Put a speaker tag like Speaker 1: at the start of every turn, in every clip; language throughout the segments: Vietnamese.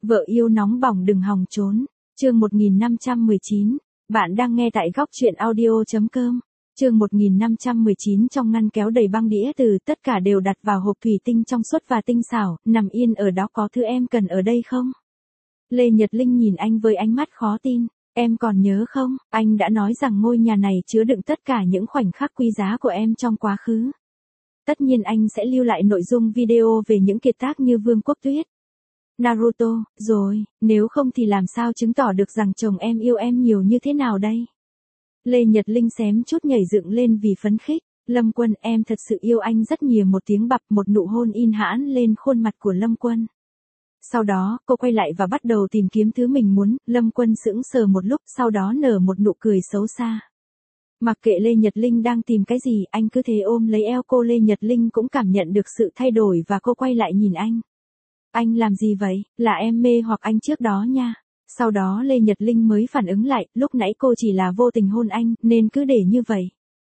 Speaker 1: Vợ yêu nóng bỏng đừng hòng trốn. Chương 1519. Bạn đang nghe tại góc truyện audio.com. Chương 1519 trong ngăn kéo đầy băng đĩa từ tất cả đều đặt vào hộp thủy tinh trong suốt và tinh xảo, nằm yên ở đó có thứ em cần ở đây không? Lê Nhật Linh nhìn anh với ánh mắt khó tin. Em còn nhớ không, anh đã nói rằng ngôi nhà này chứa đựng tất cả những khoảnh khắc quý giá của em trong quá khứ. Tất nhiên anh sẽ lưu lại nội dung video về những kiệt tác như Vương quốc Tuyết, Naruto, rồi, nếu không thì làm sao chứng tỏ được rằng chồng em yêu em nhiều như thế nào đây? Lê Nhật Linh xém chút nhảy dựng lên vì phấn khích. Lâm Quân, em thật sự yêu anh rất nhiều. Một tiếng bập, một nụ hôn in hãn lên khuôn mặt của Lâm Quân. Sau đó, cô quay lại và bắt đầu tìm kiếm thứ mình muốn. Lâm Quân sững sờ một lúc, sau đó nở một nụ cười xấu xa. Mặc kệ Lê Nhật Linh đang tìm cái gì, anh cứ thế ôm lấy eo cô. Lê Nhật Linh cũng cảm nhận được sự thay đổi và cô quay lại nhìn anh. Anh làm gì vậy? Là em mê hoặc anh trước đó nha. Sau đó Lê Nhật Linh mới phản ứng lại, lúc nãy cô chỉ là vô tình hôn anh, nên cứ để như vậy.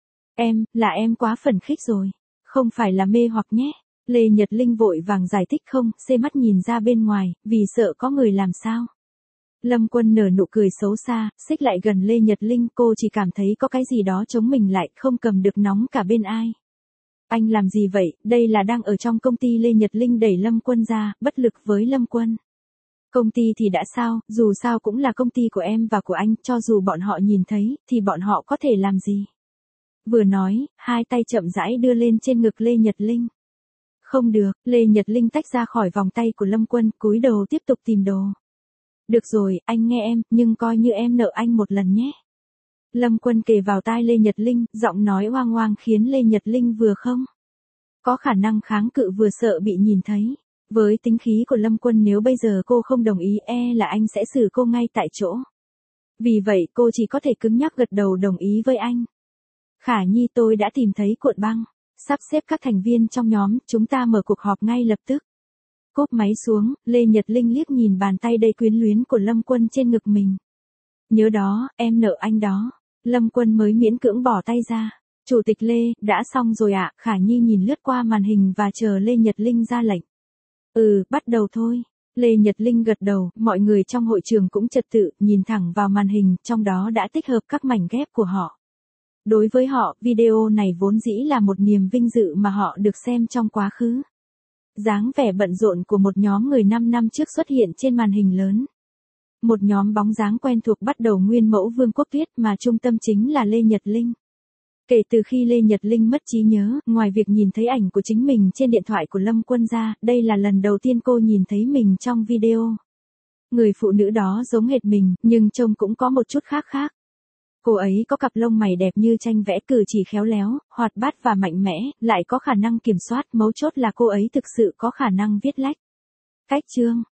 Speaker 1: Em quá phấn khích rồi. Không phải là mê hoặc nhé. Lê Nhật Linh vội vàng giải thích không, xê mắt nhìn ra bên ngoài, vì sợ có người làm sao. Lâm Quân nở nụ cười xấu xa, xích lại gần Lê Nhật Linh, cô chỉ cảm thấy có cái gì đó chống mình lại, không cầm được nóng cả bên ai. Anh làm gì vậy, đây là đang ở trong công ty. Lê Nhật Linh đẩy Lâm Quân ra, bất lực với Lâm Quân. Công ty thì đã sao, dù sao cũng là công ty của em và của anh, cho dù bọn họ nhìn thấy, thì bọn họ có thể làm gì. Vừa nói, hai tay chậm rãi đưa lên trên ngực Lê Nhật Linh. Không được, Lê Nhật Linh tách ra khỏi vòng tay của Lâm Quân, cúi đầu tiếp tục tìm đồ. Được rồi, anh nghe em, nhưng coi như em nợ anh một lần nhé. Lâm Quân kề vào tai Lê Nhật Linh, giọng nói oang oang khiến Lê Nhật Linh vừa không có khả năng kháng cự vừa sợ bị nhìn thấy. Với tính khí của Lâm Quân, nếu bây giờ cô không đồng ý là anh sẽ xử cô ngay tại chỗ. Vì vậy cô chỉ có thể cứng nhắc gật đầu đồng ý với anh. Khả Nhi, tôi đã tìm thấy cuộn băng. Sắp xếp các thành viên trong nhóm, chúng ta mở cuộc họp ngay lập tức. Cúp máy xuống, Lê Nhật Linh liếc nhìn bàn tay đầy quyến luyến của Lâm Quân trên ngực mình. Nhớ đó, em nợ anh đó. Lâm Quân mới miễn cưỡng bỏ tay ra. Chủ tịch Lê, đã xong rồi ạ. Khả Nhi nhìn lướt qua màn hình và chờ Lê Nhật Linh ra lệnh. Bắt đầu thôi. Lê Nhật Linh gật đầu, mọi người trong hội trường cũng trật tự, nhìn thẳng vào màn hình, trong đó đã tích hợp các mảnh ghép của họ. Đối với họ, video này vốn dĩ là một niềm vinh dự mà họ được xem trong quá khứ. Dáng vẻ bận rộn của một nhóm người 5 năm trước xuất hiện trên màn hình lớn. Một nhóm bóng dáng quen thuộc bắt đầu nguyên mẫu Vương quốc Tuyết mà trung tâm chính là Lê Nhật Linh. Kể từ khi Lê Nhật Linh mất trí nhớ, ngoài việc nhìn thấy ảnh của chính mình trên điện thoại của Lâm Quân ra, đây là lần đầu tiên cô nhìn thấy mình trong video. Người phụ nữ đó giống hệt mình, nhưng trông cũng có một chút khác khác. Cô ấy có cặp lông mày đẹp như tranh vẽ, cử chỉ khéo léo, hoạt bát và mạnh mẽ, lại có khả năng kiểm soát, mấu chốt là cô ấy thực sự có khả năng viết lách. Cách chương.